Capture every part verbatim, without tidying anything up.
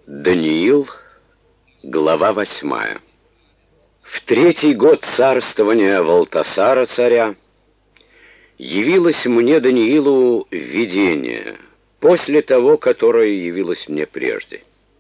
Даниил, глава восьмая. В третий год царствования Валтасара царя явилось мне, Даниилу, видение, после того, которое явилось мне прежде.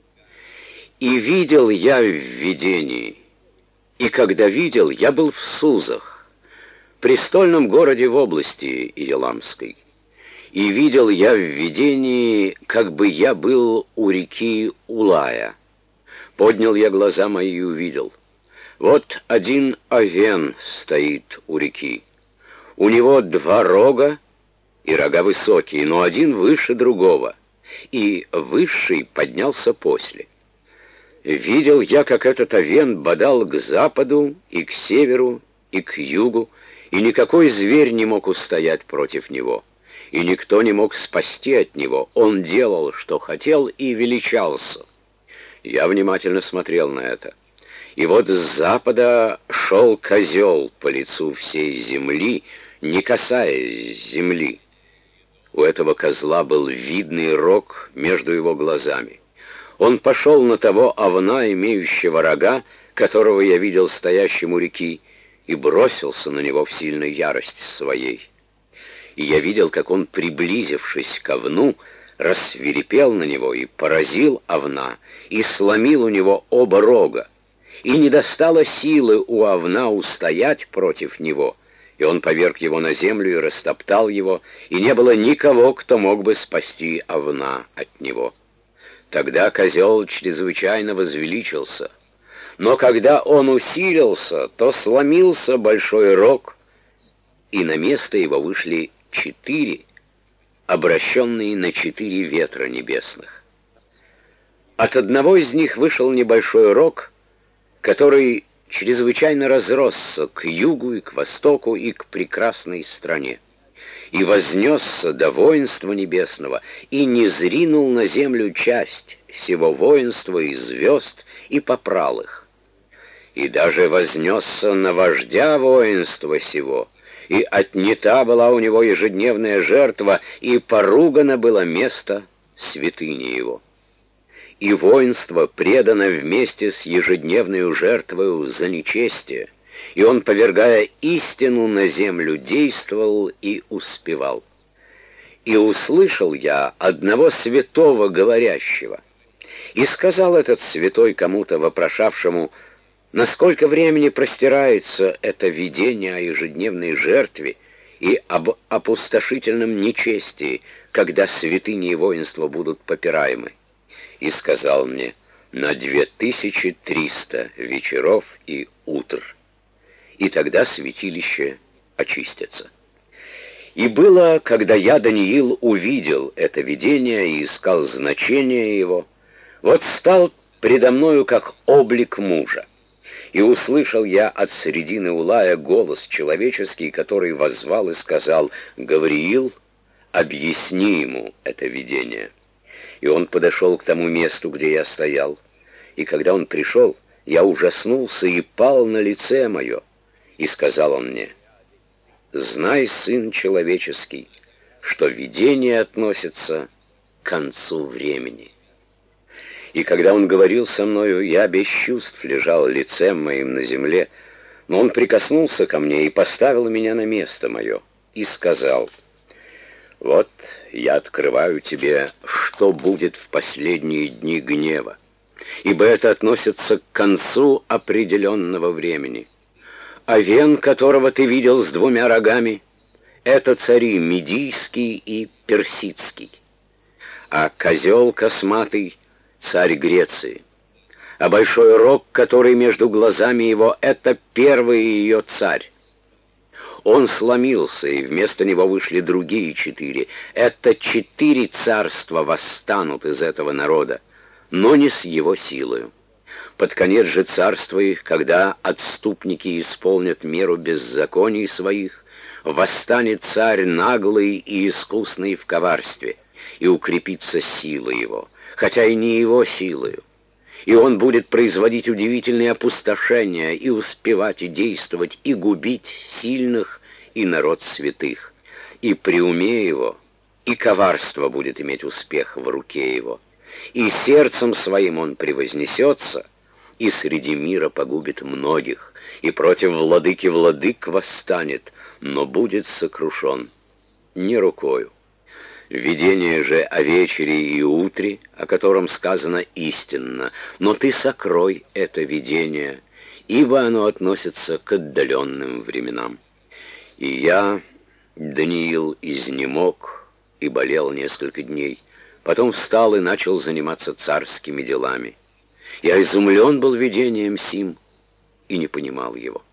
И видел я в видении, и когда видел, я был в Сузах, престольном городе в области Иеламской. И видел я в видении, как бы я был у реки Улая. Поднял я глаза мои и увидел. Вот один овен стоит у реки. У него два рога, и рога высокие, но один выше другого, и высший поднялся после. Видел я, как этот овен бодал к западу, и к северу, и к югу, и никакой зверь не мог устоять против него. И никто не мог спасти от него. Он делал, что хотел, и величался. Я внимательно смотрел на это. И вот с запада шел козел по лицу всей земли, не касаясь земли. У этого козла был видный рог между его глазами. Он пошел на того овна, имеющего рога, которого я видел стоящим у реки, и бросился на него в сильной ярости своей. И я видел, как он, приблизившись к овну, рассвирепел на него и поразил овна, и сломил у него оба рога. И не достало силы у овна устоять против него, и он поверг его на землю и растоптал его, и не было никого, кто мог бы спасти овна от него. Тогда козел чрезвычайно возвеличился. Но когда он усилился, то сломился большой рог, и на место его вышли четыре, обращенные на четыре ветра небесных. От одного из них вышел небольшой рог, который чрезвычайно разросся к югу и к востоку и к прекрасной стране, и вознесся до воинства небесного, и низринул на землю часть сего воинства и звезд, и попрал их. И даже вознесся на вождя воинства сего, и отнята была у него ежедневная жертва, и поругано было место святыни его. И воинство предано вместе с ежедневной жертвою за нечестие, и он, повергая истину на землю, действовал и успевал. И услышал я одного святого говорящего, и сказал этот святой кому-то, вопрошавшему, насколько времени простирается это видение о ежедневной жертве и об опустошительном нечестии, когда святыни и воинства будут попираемы? И сказал мне: на две тысячи триста вечеров и утр, и тогда святилище очистится. И было, когда я, Даниил, увидел это видение и искал значение его, вот стал предо мною как облик мужа. И услышал я от средины Улая голос человеческий, который воззвал и сказал: «Гавриил, объясни ему это видение». И он подошел к тому месту, где я стоял. И когда он пришел, я ужаснулся и пал на лице мое. И сказал он мне: «Знай, сын человеческий, что видение относится к концу времени». И когда он говорил со мною, я без чувств лежал лицем моим на земле, но он прикоснулся ко мне и поставил меня на место мое, и сказал: «Вот я открываю тебе, что будет в последние дни гнева, ибо это относится к концу определенного времени. Овен, которого ты видел с двумя рогами, это цари Медийский и Персидский, а козел косматый — царь Греции, а большой рог, который между глазами его, это первый ее царь. Он сломился, и вместо него вышли другие четыре. Это четыре царства восстанут из этого народа, но не с его силою. Под конец же царства их, когда отступники исполнят меру беззаконий своих, восстанет царь наглый и искусный в коварстве, и укрепится сила его, хотя и не его силою. И он будет производить удивительные опустошения, и успевать и действовать, и губить сильных, и народ святых. И при уме его, и коварство будет иметь успех в руке его. и сердцем своим он превознесется, и среди мира погубит многих, и против владыки владык восстанет, но будет сокрушен не рукою. Видение же о вечере и утре, о котором сказано истинно, но ты сокрой это видение, ибо оно относится к отдаленным временам. И я, Даниил, изнемог и болел несколько дней, потом встал и начал заниматься царскими делами. Я изумлен был видением сим и не понимал его.